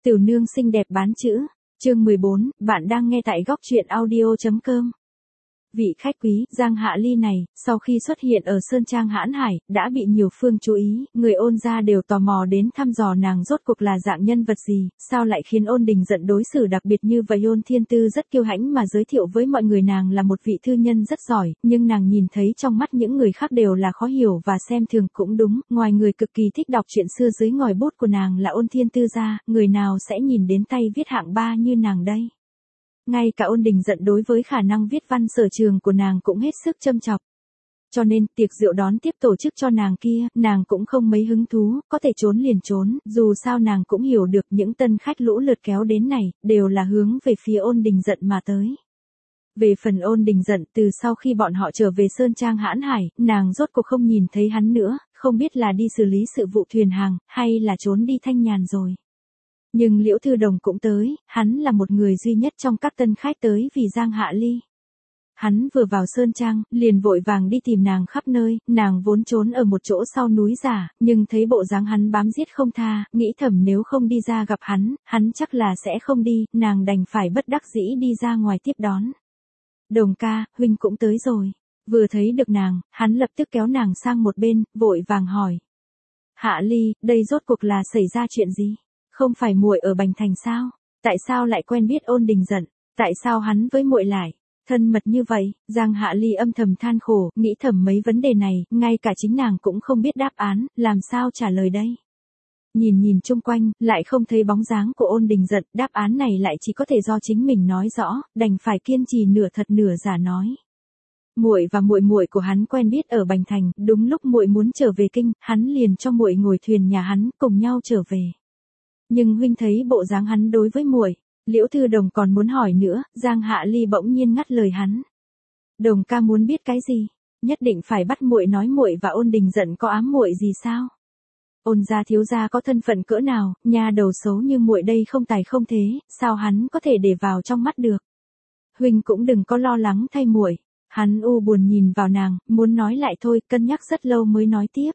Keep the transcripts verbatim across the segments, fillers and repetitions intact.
Tiểu nương xinh đẹp bán chữ, chương mười bốn, bạn đang nghe tại góc truyện audio.com. Vị khách quý, Giang Hạ Ly này, sau khi xuất hiện ở Sơn Trang Hãn Hải, đã bị nhiều phương chú ý, người Ôn gia đều tò mò đến thăm dò nàng rốt cuộc là dạng nhân vật gì, sao lại khiến Ôn Đình giận đối xử đặc biệt như vậy. Ôn Thiên Tư rất kiêu hãnh mà giới thiệu với mọi người nàng là một vị thư nhân rất giỏi, nhưng nàng nhìn thấy trong mắt những người khác đều là khó hiểu và xem thường. Cũng đúng, ngoài người cực kỳ thích đọc chuyện xưa dưới ngòi bút của nàng là Ôn Thiên Tư ra, người nào sẽ nhìn đến tay viết hạng ba như nàng đây. Ngay cả Ôn Đình giận đối với khả năng viết văn sở trường của nàng cũng hết sức châm chọc. Cho nên, tiệc rượu đón tiếp tổ chức cho nàng kia, nàng cũng không mấy hứng thú, có thể trốn liền trốn, dù sao nàng cũng hiểu được những tân khách lũ lượt kéo đến này, đều là hướng về phía Ôn Đình giận mà tới. Về phần Ôn Đình giận, từ sau khi bọn họ trở về Sơn Trang Hãn Hải, nàng rốt cuộc không nhìn thấy hắn nữa, không biết là đi xử lý sự vụ thuyền hàng, hay là trốn đi thanh nhàn rồi. Nhưng Liễu Thư Đồng cũng tới, hắn là một người duy nhất trong các tân khách tới vì Giang Hạ Ly. Hắn vừa vào Sơn Trang, liền vội vàng đi tìm nàng khắp nơi, nàng vốn trốn ở một chỗ sau núi giả, nhưng thấy bộ dáng hắn bám giết không tha, nghĩ thầm nếu không đi ra gặp hắn, hắn chắc là sẽ không đi, nàng đành phải bất đắc dĩ đi ra ngoài tiếp đón. Đồng ca, huynh cũng tới rồi. Vừa thấy được nàng, hắn lập tức kéo nàng sang một bên, vội vàng hỏi. Hạ Ly, đây rốt cuộc là xảy ra chuyện gì? Không phải muội ở Bành Thành sao? Tại sao lại quen biết Ôn Đình giận? Tại sao hắn với muội lại thân mật như vậy? Giang Hạ Ly âm thầm than khổ, nghĩ thầm mấy vấn đề này, ngay cả chính nàng cũng không biết đáp án, làm sao trả lời đây? Nhìn nhìn chung quanh, lại không thấy bóng dáng của Ôn Đình giận, đáp án này lại chỉ có thể do chính mình nói rõ, đành phải kiên trì nửa thật nửa giả nói. Muội và muội muội của hắn quen biết ở Bành Thành, đúng lúc muội muốn trở về kinh, hắn liền cho muội ngồi thuyền nhà hắn, cùng nhau trở về. Nhưng huynh thấy bộ dáng hắn đối với muội. Liễu Thư Đồng còn muốn hỏi nữa, Giang Hạ Ly bỗng nhiên ngắt lời hắn. Đồng ca muốn biết cái gì? Nhất định phải bắt muội nói muội và Ôn Đình giận có ám muội gì sao? Ôn gia thiếu gia có thân phận cỡ nào, nhà đầu xấu như muội đây không tài không thế, sao hắn có thể để vào trong mắt được? Huynh cũng đừng có lo lắng thay muội. Hắn u buồn nhìn vào nàng, muốn nói lại thôi, cân nhắc rất lâu mới nói tiếp.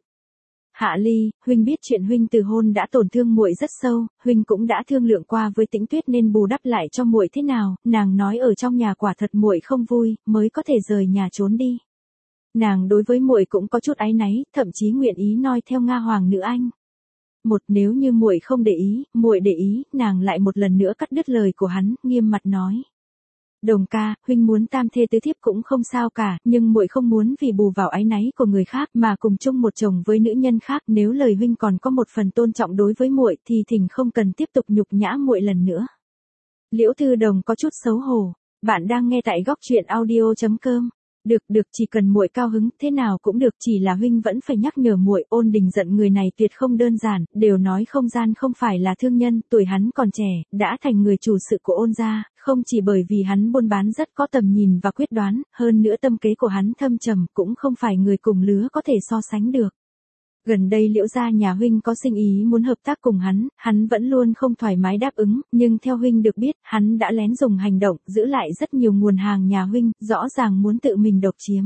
Hạ Ly, huynh biết chuyện huynh từ hôn đã tổn thương muội rất sâu, huynh cũng đã thương lượng qua với Tĩnh Tuyết nên bù đắp lại cho muội thế nào, nàng nói ở trong nhà quả thật muội không vui, mới có thể rời nhà trốn đi. Nàng đối với muội cũng có chút áy náy, thậm chí nguyện ý noi theo Nga hoàng nữ anh. Một, nếu như muội không để ý, muội để ý, nàng lại một lần nữa cắt đứt lời của hắn, nghiêm mặt nói. Đồng ca, huynh muốn tam thê tứ thiếp cũng không sao cả, nhưng muội không muốn vì bù vào áy náy của người khác mà cùng chung một chồng với nữ nhân khác, nếu lời huynh còn có một phần tôn trọng đối với muội thì thỉnh không cần tiếp tục nhục nhã muội lần nữa. Liễu Thư Đồng có chút xấu hổ. Bạn đang nghe tại góc truyện audio.com. Được được, chỉ cần muội cao hứng, thế nào cũng được, chỉ là huynh vẫn phải nhắc nhở muội, Ôn Đình giận người này tuyệt không đơn giản, đều nói không gian không phải là thương nhân, tuổi hắn còn trẻ, đã thành người chủ sự của Ôn gia, không chỉ bởi vì hắn buôn bán rất có tầm nhìn và quyết đoán, hơn nữa tâm kế của hắn thâm trầm, cũng không phải người cùng lứa có thể so sánh được. Gần đây Liễu gia nhà huynh có sinh ý muốn hợp tác cùng hắn, hắn vẫn luôn không thoải mái đáp ứng, nhưng theo huynh được biết, hắn đã lén dùng hành động, giữ lại rất nhiều nguồn hàng nhà huynh, rõ ràng muốn tự mình độc chiếm.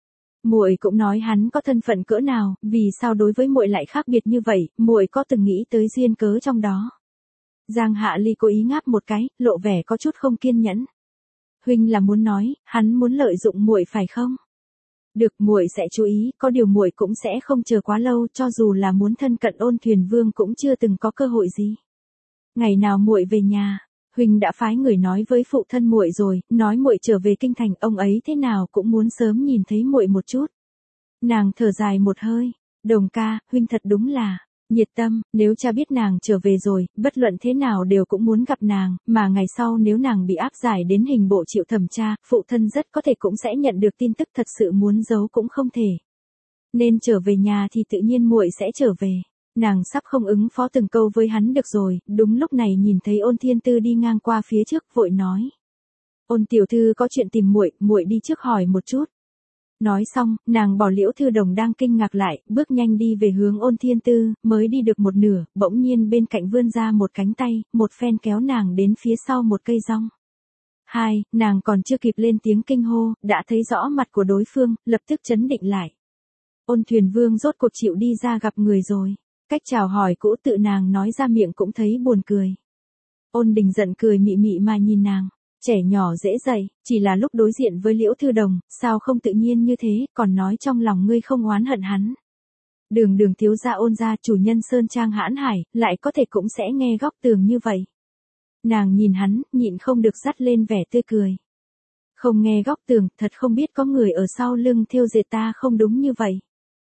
Muội cũng nói hắn có thân phận cỡ nào, vì sao đối với muội lại khác biệt như vậy, muội có từng nghĩ tới duyên cớ trong đó. Giang Hạ Ly cố ý ngáp một cái, lộ vẻ có chút không kiên nhẫn. Huynh là muốn nói, hắn muốn lợi dụng muội phải không? Được, muội sẽ chú ý, có điều muội cũng sẽ không chờ quá lâu, cho dù là muốn thân cận Ôn Thuyền Vương cũng chưa từng có cơ hội gì. Ngày nào muội về nhà, huynh đã phái người nói với phụ thân muội rồi, nói muội trở về kinh thành, ông ấy thế nào cũng muốn sớm nhìn thấy muội một chút. Nàng thở dài một hơi, Đồng ca, huynh thật đúng là nhiệt tâm, nếu cha biết nàng trở về rồi, bất luận thế nào đều cũng muốn gặp nàng, mà ngày sau nếu nàng bị áp giải đến hình bộ chịu thẩm tra, phụ thân rất có thể cũng sẽ nhận được tin tức, thật sự muốn giấu cũng không thể. Nên trở về nhà thì tự nhiên muội sẽ trở về. Nàng sắp không ứng phó từng câu với hắn được rồi, đúng lúc này nhìn thấy Ôn Thiên Tư đi ngang qua phía trước, vội nói. Ôn tiểu thư có chuyện tìm muội, muội đi trước hỏi một chút. Nói xong, nàng bỏ Liễu Thư Đồng đang kinh ngạc lại, bước nhanh đi về hướng Ôn Thiên Tư, mới đi được một nửa, bỗng nhiên bên cạnh vươn ra một cánh tay, một phen kéo nàng đến phía sau một cây rong. Hai, nàng còn chưa kịp lên tiếng kinh hô, đã thấy rõ mặt của đối phương, lập tức chấn định lại. Ôn Thuyền Vương rốt cuộc chịu đi ra gặp người rồi. Cách chào hỏi cũ tự nàng nói ra miệng cũng thấy buồn cười. Ôn Đình giận cười mị mị mà nhìn nàng. Trẻ nhỏ dễ dạy, chỉ là lúc đối diện với Liễu Thư Đồng, sao không tự nhiên như thế, còn nói trong lòng ngươi không oán hận hắn. Đường đường thiếu gia Ôn gia chủ nhân Sơn Trang hãn hải, lại có thể cũng sẽ nghe góc tường như vậy. Nàng nhìn hắn, nhịn không được dắt lên vẻ tươi cười. Không nghe góc tường, thật không biết có người ở sau lưng thêu dệt ta không đúng như vậy.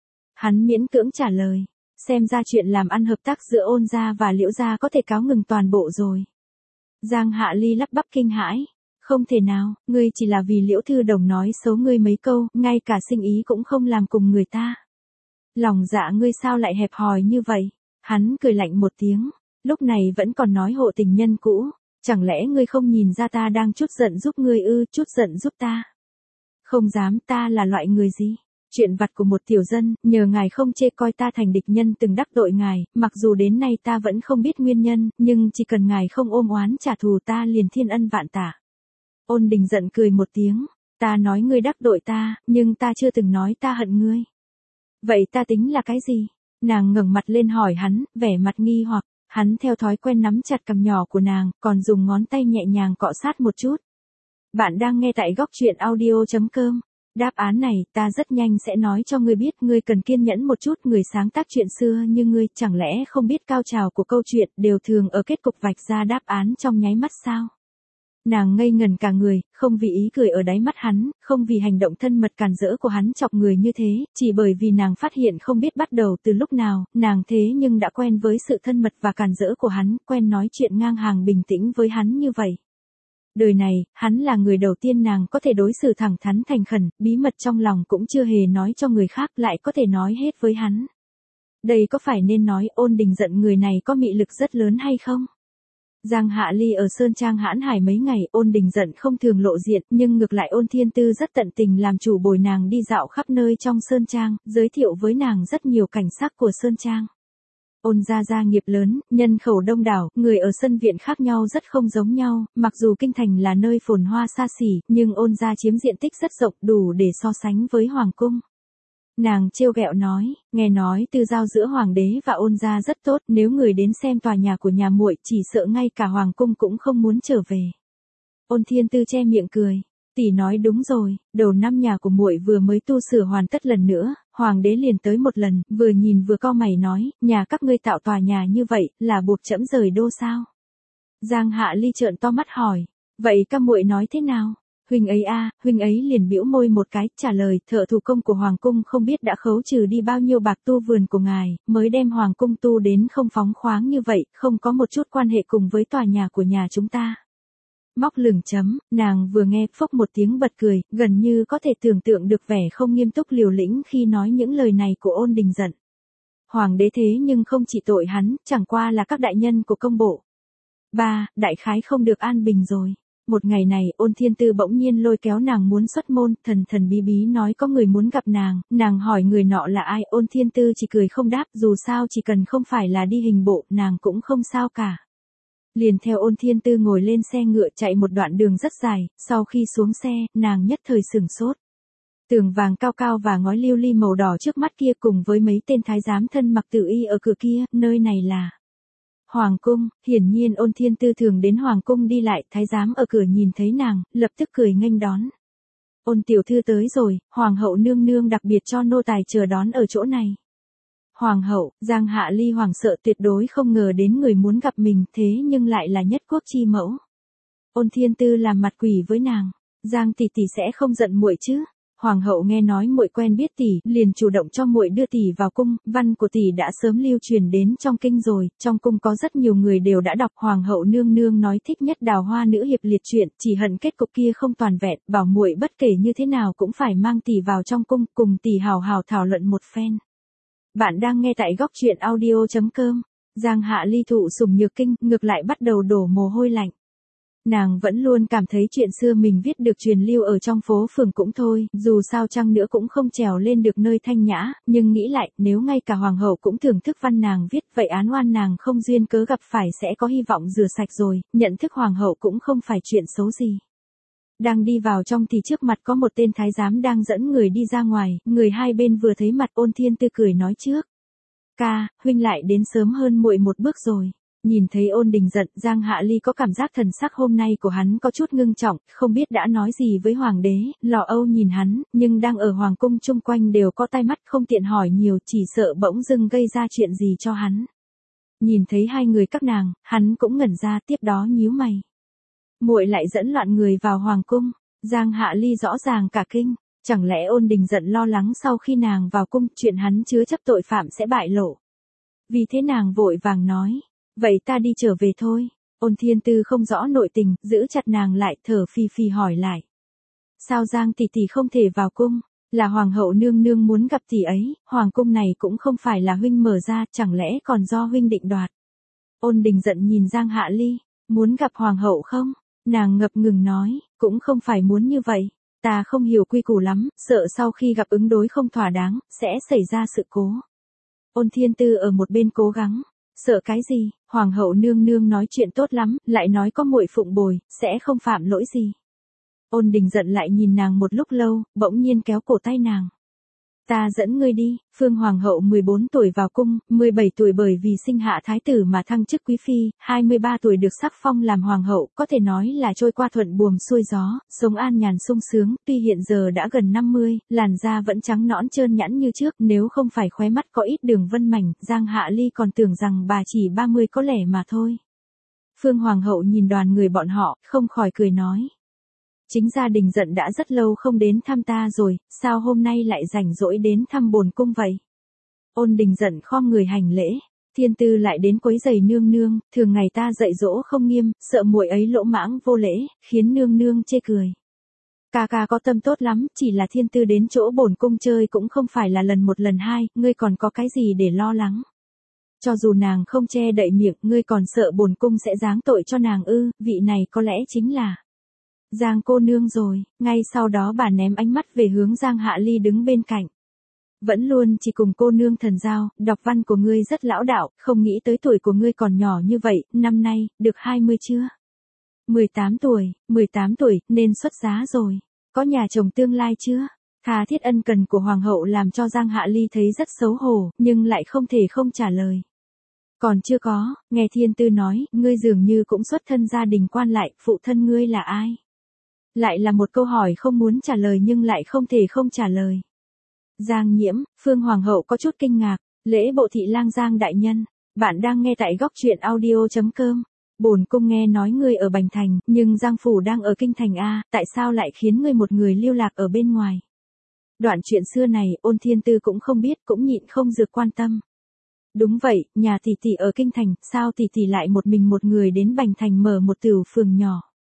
Hắn miễn cưỡng trả lời, xem ra chuyện làm ăn hợp tác giữa Ôn gia và Liễu gia có thể cáo ngừng toàn bộ rồi. Giang Hạ Ly lắp bắp kinh hãi, không thể nào, ngươi chỉ là vì Liễu Thư Đồng nói xấu ngươi mấy câu, ngay cả sinh ý cũng không làm cùng người ta. Lòng dạ ngươi sao lại hẹp hòi như vậy? Hắn cười lạnh một tiếng, lúc này vẫn còn nói hộ tình nhân cũ, chẳng lẽ ngươi không nhìn ra ta đang chút giận giúp ngươi ư, chút giận giúp ta? Không dám, ta là loại người gì? Chuyện vặt của một tiểu dân, nhờ ngài không chê coi ta thành địch nhân từng đắc tội ngài, mặc dù đến nay ta vẫn không biết nguyên nhân, nhưng chỉ cần ngài không ôm oán trả thù ta liền thiên ân vạn tạ. Ôn Đình giận cười một tiếng, ta nói ngươi đắc tội ta, nhưng ta chưa từng nói ta hận ngươi. Vậy ta tính là cái gì? Nàng ngẩng mặt lên hỏi hắn, vẻ mặt nghi hoặc, hắn theo thói quen nắm chặt cằm nhỏ của nàng, còn dùng ngón tay nhẹ nhàng cọ sát một chút. Bạn đang nghe tại góc truyện audio chấm com. Đáp án này, ta rất nhanh sẽ nói cho ngươi biết, ngươi cần kiên nhẫn một chút, người sáng tác chuyện xưa như ngươi, chẳng lẽ không biết cao trào của câu chuyện đều thường ở kết cục vạch ra đáp án trong nháy mắt sao? Nàng ngây ngần cả người, không vì ý cười ở đáy mắt hắn, không vì hành động thân mật càn rỡ của hắn chọc người như thế, chỉ bởi vì nàng phát hiện không biết bắt đầu từ lúc nào, nàng thế nhưng đã quen với sự thân mật và càn rỡ của hắn, quen nói chuyện ngang hàng bình tĩnh với hắn như vậy. Đời này, hắn là người đầu tiên nàng có thể đối xử thẳng thắn thành khẩn, bí mật trong lòng cũng chưa hề nói cho người khác, lại có thể nói hết với hắn. Đây có phải nên nói Ôn Đình giận người này có mị lực rất lớn hay không? Giang Hạ Ly ở Sơn Trang hãn hải mấy ngày, Ôn Đình giận không thường lộ diện, nhưng ngược lại Ôn Thiên Tư rất tận tình làm chủ bồi nàng đi dạo khắp nơi trong Sơn Trang, giới thiệu với nàng rất nhiều cảnh sắc của Sơn Trang. Ôn gia gia nghiệp lớn, nhân khẩu đông đảo, người ở sân viện khác nhau rất không giống nhau, mặc dù kinh thành là nơi phồn hoa xa xỉ, nhưng Ôn gia chiếm diện tích rất rộng, đủ để so sánh với hoàng cung. Nàng trêu ghẹo nói, nghe nói tư giao giữa hoàng đế và Ôn gia rất tốt, nếu người đến xem tòa nhà của nhà muội, chỉ sợ ngay cả hoàng cung cũng không muốn trở về. Ôn Thiên Tư che miệng cười, tỷ nói đúng rồi, đầu năm nhà của muội vừa mới tu sửa hoàn tất lần nữa, hoàng đế liền tới một lần, vừa nhìn vừa cau mày nói, nhà các ngươi tạo tòa nhà như vậy, là buộc trẫm rời đô sao? Giang Hạ Ly trợn to mắt hỏi, vậy các muội nói thế nào? Huynh ấy a, huynh ấy liền bĩu môi một cái, trả lời, thợ thủ công của hoàng cung không biết đã khấu trừ đi bao nhiêu bạc tu vườn của ngài, mới đem hoàng cung tu đến không phóng khoáng như vậy, không có một chút quan hệ cùng với tòa nhà của nhà chúng ta. Móc lửng chấm, nàng vừa nghe phốc một tiếng bật cười, gần như có thể tưởng tượng được vẻ không nghiêm túc liều lĩnh khi nói những lời này của Ôn Đình giận. Hoàng đế thế nhưng không chỉ tội hắn, chẳng qua là các đại nhân của công bộ. Ba, đại khái không được an bình rồi. Một ngày này, Ôn Thiên Tư bỗng nhiên lôi kéo nàng muốn xuất môn, thần thần bí bí nói có người muốn gặp nàng, nàng hỏi người nọ là ai, Ôn Thiên Tư chỉ cười không đáp, dù sao chỉ cần không phải là đi hình bộ, nàng cũng không sao cả. Liền theo Ôn Thiên Tư ngồi lên xe ngựa chạy một đoạn đường rất dài, sau khi xuống xe, nàng nhất thời sửng sốt. Tường vàng cao cao và ngói lưu ly màu đỏ trước mắt kia cùng với mấy tên thái giám thân mặc tử y ở cửa kia, nơi này là Hoàng cung. Hiển nhiên Ôn Thiên Tư thường đến Hoàng cung đi lại, thái giám ở cửa nhìn thấy nàng, lập tức cười nghênh đón. Ôn tiểu thư tới rồi, Hoàng hậu nương nương đặc biệt cho nô tài chờ đón ở chỗ này. Hoàng hậu, Giang Hạ Ly hoảng sợ tuyệt đối không ngờ đến người muốn gặp mình, thế nhưng lại là nhất quốc chi mẫu. Ôn Thiên Tư làm mặt quỷ với nàng, Giang tỷ tỷ sẽ không giận muội chứ? Hoàng hậu nghe nói muội quen biết tỷ, liền chủ động cho muội đưa tỷ vào cung, văn của tỷ đã sớm lưu truyền đến trong kinh rồi, trong cung có rất nhiều người đều đã đọc. Hoàng hậu nương nương nói thích nhất Đào Hoa nữ hiệp liệt truyện, chỉ hận kết cục kia không toàn vẹn, bảo muội bất kể như thế nào cũng phải mang tỷ vào trong cung, cùng tỷ hào hào thảo luận một phen. Bạn đang nghe tại góc truyện audio chấm com. Giang Hạ Ly thụ sủng nhược kinh, ngược lại bắt đầu đổ mồ hôi lạnh. Nàng vẫn luôn cảm thấy chuyện xưa mình viết được truyền lưu ở trong phố phường cũng thôi, dù sao chăng nữa cũng không trèo lên được nơi thanh nhã, nhưng nghĩ lại, nếu ngay cả hoàng hậu cũng thưởng thức văn nàng viết, vậy án oan nàng không duyên cớ gặp phải sẽ có hy vọng rửa sạch rồi, nhận thức hoàng hậu cũng không phải chuyện xấu gì. Đang đi vào trong thì trước mặt có một tên thái giám đang dẫn người đi ra ngoài, người hai bên vừa thấy mặt Ôn Thiên Tư cười nói trước. Ca, huynh lại đến sớm hơn muội một bước rồi. Nhìn thấy Ôn Đình giận, Giang Hạ Ly có cảm giác thần sắc hôm nay của hắn có chút ngưng trọng, không biết đã nói gì với hoàng đế, lo âu nhìn hắn, nhưng đang ở hoàng cung chung quanh đều có tai mắt không tiện hỏi nhiều, chỉ sợ bỗng dưng gây ra chuyện gì cho hắn. Nhìn thấy hai người các nàng, hắn cũng ngẩn ra, tiếp đó nhíu mày. Muội lại dẫn loạn người vào hoàng cung. Giang Hạ Ly rõ ràng cả kinh, chẳng lẽ Ôn Đình giận lo lắng sau khi nàng vào cung, chuyện hắn chứa chấp tội phạm sẽ bại lộ. Vì thế nàng vội vàng nói, vậy ta đi trở về thôi. Ôn Thiên Tư không rõ nội tình, giữ chặt nàng lại, thở phì phì hỏi lại. Sao Giang tỷ tỷ không thể vào cung? Là hoàng hậu nương nương muốn gặp tỷ ấy, hoàng cung này cũng không phải là huynh mở ra, chẳng lẽ còn do huynh định đoạt. Ôn Đình giận nhìn Giang Hạ Ly, muốn gặp hoàng hậu không? Nàng ngập ngừng nói, cũng không phải muốn như vậy, ta không hiểu quy củ lắm, sợ sau khi gặp ứng đối không thỏa đáng, sẽ xảy ra sự cố. Ôn Thiên Tư ở một bên cố gắng, sợ cái gì, hoàng hậu nương nương nói chuyện tốt lắm, lại nói có muội phụng bồi, sẽ không phạm lỗi gì. Ôn Đình giận lại nhìn nàng một lúc lâu, bỗng nhiên kéo cổ tay nàng. Ta dẫn ngươi đi. Phương Hoàng hậu mười bốn tuổi vào cung, mười bảy tuổi bởi vì sinh hạ thái tử mà thăng chức quý phi, hai mươi ba tuổi được sắc phong làm hoàng hậu, có thể nói là trôi qua thuận buồm xuôi gió, sống an nhàn sung sướng, tuy hiện giờ đã gần năm mươi, làn da vẫn trắng nõn trơn nhẵn như trước, nếu không phải khóe mắt có ít đường vân mảnh, Giang Hạ Ly còn tưởng rằng bà chỉ ba mươi có lẽ mà thôi. Phương Hoàng hậu nhìn đoàn người bọn họ, không khỏi cười nói. Chính gia Đình giận đã rất lâu không đến thăm ta rồi, sao hôm nay lại rảnh rỗi đến thăm bổn cung vậy? Ôn Đình giận khom người hành lễ, Thiên Tư lại đến quấy giày nương nương, thường ngày ta dạy dỗ không nghiêm, sợ muội ấy lỗ mãng vô lễ, khiến nương nương chê cười. Ca ca có tâm tốt lắm, chỉ là Thiên Tư đến chỗ bổn cung chơi cũng không phải là lần một lần hai, ngươi còn có cái gì để lo lắng? Cho dù nàng không che đậy miệng, ngươi còn sợ bổn cung sẽ giáng tội cho nàng ư? Vị này có lẽ chính là Giang cô nương rồi. Ngay sau đó bà ném ánh mắt về hướng Giang Hạ Ly đứng bên cạnh. Vẫn luôn chỉ cùng cô nương thần giao, đọc văn của ngươi rất lão đạo, không nghĩ tới tuổi của ngươi còn nhỏ như vậy, năm nay, được hai mươi chưa? mười tám tuổi, mười tám tuổi, nên xuất giá rồi. Có nhà chồng tương lai chưa? Tha thiết ân cần của hoàng hậu làm cho Giang Hạ Ly thấy rất xấu hổ, nhưng lại không thể không trả lời. Còn chưa có, nghe Thiên Tư nói, ngươi dường như cũng xuất thân gia đình quan lại, phụ thân ngươi là ai? Lại là một câu hỏi không muốn trả lời nhưng lại không thể không trả lời. Giang Nhiễm, Phương Hoàng hậu có chút kinh ngạc, lễ bộ thị lang Giang đại nhân, bạn đang nghe tại góc truyện audio chấm com. Bổn cung nghe nói ngươi ở Bành Thành, nhưng Giang phủ đang ở Kinh Thành a, tại sao lại khiến ngươi một người lưu lạc ở bên ngoài? Đoạn chuyện xưa này, Ôn Thiên Tư cũng không biết, cũng nhịn không dược quan tâm. Đúng vậy, nhà tỷ tỷ ở Kinh Thành, sao tỷ tỷ lại một mình một người đến Bành Thành mở một tửu phường nhỏ?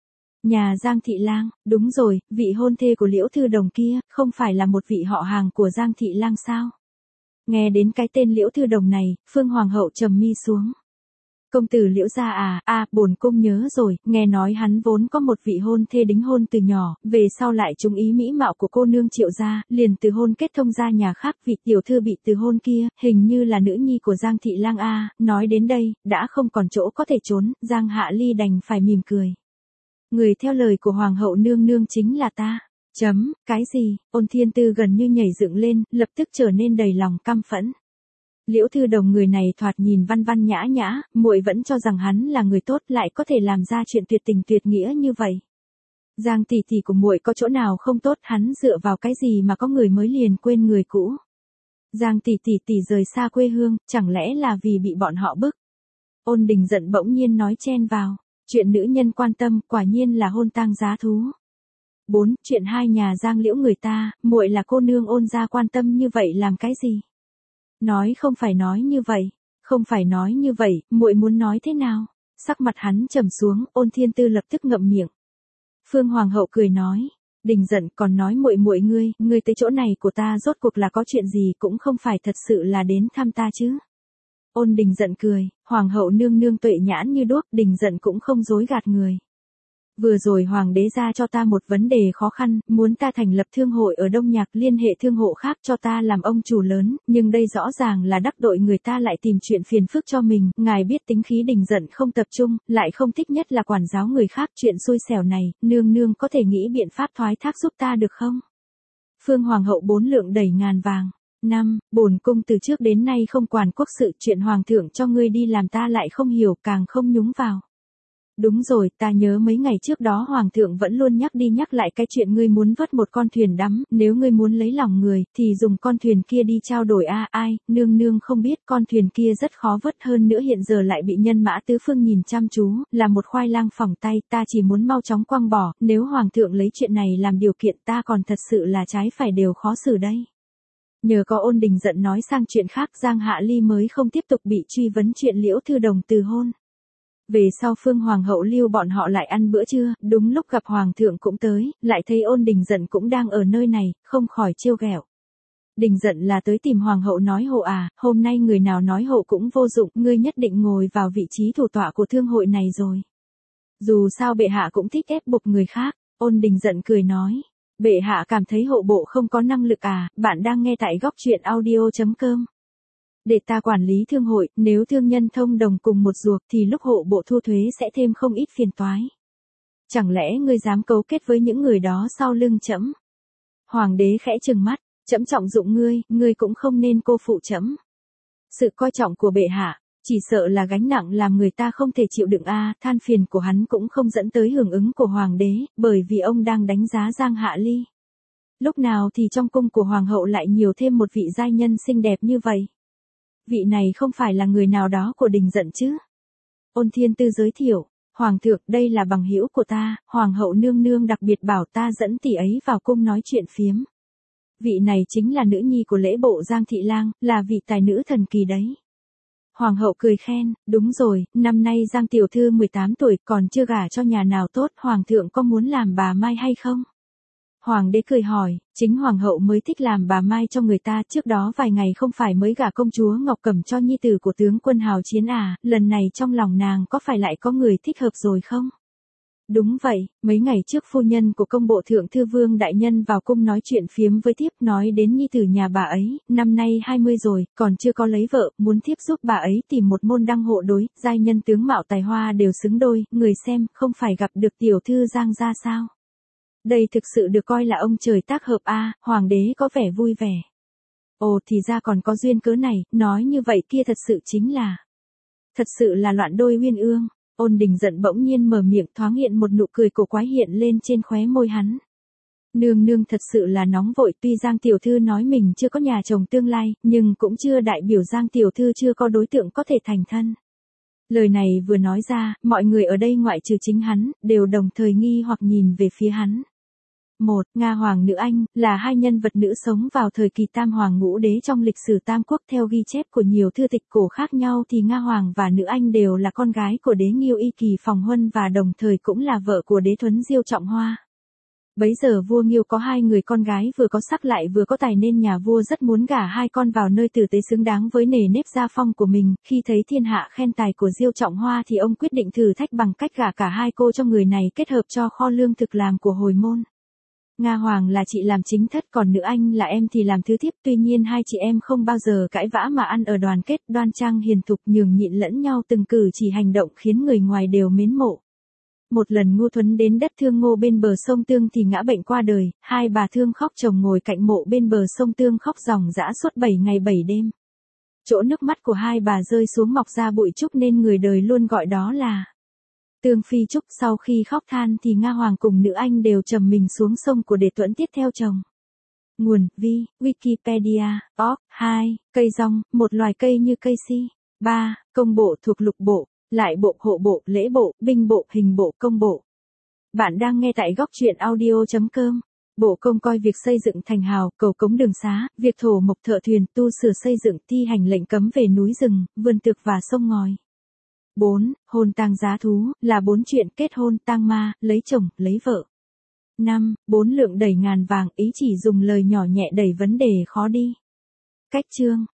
Nhà Giang Thị Lang, đúng rồi, vị hôn thê của Liễu Thư Đồng kia, không phải là một vị họ hàng của Giang Thị Lang sao? Nghe đến cái tên Liễu Thư Đồng này, Phương Hoàng hậu trầm mi xuống. Công tử Liễu gia à, à, bổn cung nhớ rồi, nghe nói hắn vốn có một vị hôn thê đính hôn từ nhỏ, về sau lại trúng ý mỹ mạo của cô nương Triệu gia, liền từ hôn kết thông gia nhà khác, vị tiểu thư bị từ hôn kia, hình như là nữ nhi của Giang Thị Lang a. Nói đến đây, đã không còn chỗ có thể trốn, Giang Hạ Ly đành phải mỉm cười. Người theo lời của Hoàng hậu nương nương chính là ta. Chấm, cái gì? Ôn Thiên Tư gần như nhảy dựng lên, lập tức trở nên đầy lòng căm phẫn. Liễu Thư Đồng người này thoạt nhìn văn văn nhã nhã, muội vẫn cho rằng hắn là người tốt, lại có thể làm ra chuyện tuyệt tình tuyệt nghĩa như vậy. Giang tỷ tỷ của muội có chỗ nào không tốt, hắn dựa vào cái gì mà có người mới liền quên người cũ? Giang tỷ tỷ tỷ rời xa quê hương, chẳng lẽ là vì bị bọn họ bức? Ôn Đình giận bỗng nhiên nói chen vào. Chuyện nữ nhân quan tâm, quả nhiên là hôn tang giá thú. bốn. Chuyện hai nhà Giang Liễu người ta, muội là cô nương Ôn gia quan tâm như vậy làm cái gì? Nói không phải nói như vậy, không phải nói như vậy, muội muốn nói thế nào? Sắc mặt hắn trầm xuống, Ôn Thiên Tư lập tức ngậm miệng. Phương Hoàng hậu cười nói, Đình giận còn nói muội muội ngươi, ngươi tới chỗ này của ta rốt cuộc là có chuyện gì, cũng không phải thật sự là đến thăm ta chứ? Ôn Đình giận cười, Hoàng hậu nương nương tuệ nhãn như đuốc, Đình giận cũng không dối gạt người. Vừa rồi Hoàng đế ra cho ta một vấn đề khó khăn, muốn ta thành lập thương hội ở Đông Nhạc liên hệ thương hộ khác cho ta làm ông chủ lớn, nhưng đây rõ ràng là đắc tội người ta lại tìm chuyện phiền phức cho mình, ngài biết tính khí Đình giận không tập trung, lại không thích nhất là quản giáo người khác, chuyện xui xẻo này, nương nương có thể nghĩ biện pháp thoái thác giúp ta được không? Phương Hoàng hậu bốn lượng đầy ngàn vàng. năm. Bổn cung từ trước đến nay không quản quốc sự, chuyện hoàng thượng cho ngươi đi làm ta lại không hiểu, càng không nhúng vào. Đúng rồi, ta nhớ mấy ngày trước đó hoàng thượng vẫn luôn nhắc đi nhắc lại cái chuyện ngươi muốn vớt một con thuyền đắm, nếu ngươi muốn lấy lòng người, thì dùng con thuyền kia đi trao đổi a. À, ai, nương nương không biết con thuyền kia rất khó vớt, hơn nữa hiện giờ lại bị nhân mã tứ phương nhìn chăm chú, là một khoai lang phỏng tay, ta chỉ muốn mau chóng quăng bỏ, nếu hoàng thượng lấy chuyện này làm điều kiện ta còn thật sự là trái phải đều khó xử đây. Nhờ có Ôn Đình Giận nói sang chuyện khác, Giang Hạ Ly mới không tiếp tục bị truy vấn chuyện Liễu Thư Đồng từ hôn. Về sau Phương Hoàng hậu lưu bọn họ lại ăn bữa trưa, đúng lúc gặp Hoàng thượng cũng tới, lại thấy Ôn Đình Giận cũng đang ở nơi này, không khỏi trêu ghẹo. Đình Giận là tới tìm Hoàng hậu nói hộ à, hôm nay người nào nói hộ cũng vô dụng, ngươi nhất định ngồi vào vị trí thủ tọa của thương hội này rồi. Dù sao bệ hạ cũng thích ép buộc người khác, Ôn Đình Giận cười nói. Bệ hạ cảm thấy hộ bộ không có năng lực à, bạn đang nghe tại góc truyện audio chấm com. Để ta quản lý thương hội, nếu thương nhân thông đồng cùng một ruột thì lúc hộ bộ thu thuế sẽ thêm không ít phiền toái. Chẳng lẽ ngươi dám cấu kết với những người đó sau lưng trẫm? Hoàng đế khẽ trừng mắt, trẫm trọng dụng ngươi, ngươi cũng không nên cô phụ trẫm. Sự coi trọng của bệ hạ, chỉ sợ là gánh nặng làm người ta không thể chịu đựng a. À, than phiền của hắn cũng không dẫn tới hưởng ứng của hoàng đế, bởi vì ông đang đánh giá Giang Hạ Ly. Lúc nào thì trong cung của hoàng hậu lại nhiều thêm một vị giai nhân xinh đẹp như vậy? Vị này không phải là người nào đó của Đình Giận chứ? Ôn Thiên Tư giới thiệu, Hoàng thượng, đây là bằng hữu của ta, Hoàng hậu nương nương đặc biệt bảo ta dẫn tỷ ấy vào cung nói chuyện phiếm. Vị này chính là nữ nhi của lễ bộ Giang Thị Lang, là vị tài nữ thần kỳ đấy. Hoàng hậu cười khen, đúng rồi, năm nay Giang tiểu thư mười tám tuổi còn chưa gả cho nhà nào tốt, Hoàng thượng có muốn làm bà Mai hay không? Hoàng đế cười hỏi, chính hoàng hậu mới thích làm bà Mai cho người ta, trước đó vài ngày không phải mới gả công chúa Ngọc Cẩm cho nhi tử của tướng quân Hào Chiến à, lần này trong lòng nàng có phải lại có người thích hợp rồi không? Đúng vậy, mấy ngày trước phu nhân của công bộ thượng thư Vương đại nhân vào cung nói chuyện phiếm với thiếp, nói đến nhi tử nhà bà ấy, năm nay hai mươi rồi, còn chưa có lấy vợ, muốn thiếp giúp bà ấy tìm một môn đăng hộ đối, giai nhân tướng mạo tài hoa đều xứng đôi, người xem, không phải gặp được tiểu thư Giang gia sao? Đây thực sự được coi là ông trời tác hợp a. À, hoàng đế có vẻ vui vẻ. Ồ thì ra còn có duyên cớ này, nói như vậy kia thật sự chính là. Thật sự là loạn đôi uyên ương. Ôn Đình Giận bỗng nhiên mở miệng, thoáng hiện một nụ cười cổ quái hiện lên trên khóe môi hắn. Nương nương thật sự là nóng vội, tuy Giang tiểu thư nói mình chưa có nhà chồng tương lai, nhưng cũng chưa đại biểu Giang tiểu thư chưa có đối tượng có thể thành thân. Lời này vừa nói ra, mọi người ở đây ngoại trừ chính hắn, đều đồng thời nghi hoặc nhìn về phía hắn. Một, Nga Hoàng Nữ Anh, là hai nhân vật nữ sống vào thời kỳ Tam Hoàng Ngũ Đế trong lịch sử Tam Quốc. Theo ghi chép của nhiều thư tịch cổ khác nhau thì Nga Hoàng và Nữ Anh đều là con gái của đế Nghiêu Y Kỳ Phòng Huân và đồng thời cũng là vợ của đế Thuấn Diêu Trọng Hoa. Bấy giờ vua Nghiêu có hai người con gái vừa có sắc lại vừa có tài nên nhà vua rất muốn gả hai con vào nơi tử tế xứng đáng với nề nếp gia phong của mình. Khi thấy thiên hạ khen tài của Diêu Trọng Hoa thì ông quyết định thử thách bằng cách gả cả hai cô cho người này kết hợp cho kho lương thực làm của hồi môn. Nga Hoàng là chị làm chính thất, còn Nữ Anh là em thì làm thứ thiếp, tuy nhiên hai chị em không bao giờ cãi vã mà ăn ở đoàn kết, đoan trang hiền thục, nhường nhịn lẫn nhau, từng cử chỉ hành động khiến người ngoài đều mến mộ. Một lần Ngô Thuấn đến đất Thương Ngô bên bờ sông Tương thì ngã bệnh qua đời, hai bà thương khóc chồng ngồi cạnh mộ bên bờ sông Tương khóc ròng rã suốt bảy ngày bảy đêm. Chỗ nước mắt của hai bà rơi xuống mọc ra bụi trúc nên người đời luôn gọi đó là Tương Phi Trúc. Sau khi khóc than thì Nga Hoàng cùng Nữ Anh đều trầm mình xuống sông của để tuẫn tiết theo chồng. Nguồn, vi, Wikipedia, org. hai. Cây rong, một loài cây như cây si. ba. Công bộ thuộc lục bộ, lại bộ, hộ bộ, lễ bộ, binh bộ, hình bộ, công bộ. Bạn đang nghe tại góc truyện audio chấm com. Bộ công coi việc xây dựng thành hào, cầu cống đường xá, việc thổ mộc thợ thuyền, tu sửa xây dựng, thi hành lệnh cấm về núi rừng, vườn tược và sông ngòi. bốn. Hôn tang giá thú, là bốn chuyện kết hôn, tang ma, lấy chồng, lấy vợ. năm. Bốn lượng đẩy ngàn vàng, ý chỉ dùng lời nhỏ nhẹ đẩy vấn đề khó đi. Cách chương